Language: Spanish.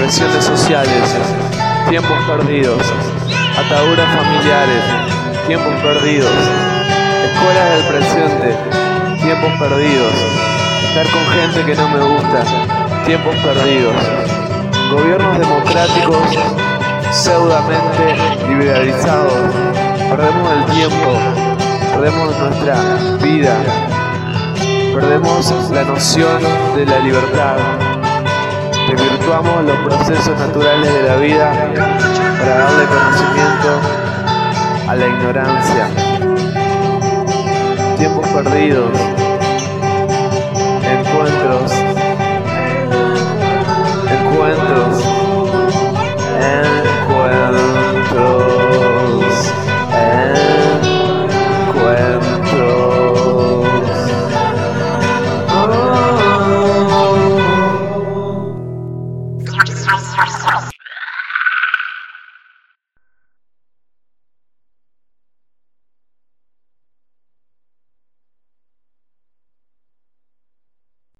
presiones sociales, tiempos perdidos, ataduras familiares, tiempos perdidos, escuelas del presente, tiempos perdidos, estar con gente que no me gusta, tiempos perdidos, gobiernos democráticos pseudamente liberalizados, perdemos el tiempo, perdemos nuestra vida, perdemos la noción de la libertad, desvirtuamos los procesos naturales de la vida para darle conocimiento a la ignorancia. Tiempos perdidos, encuentros, encuentros, encuentros, encuentros.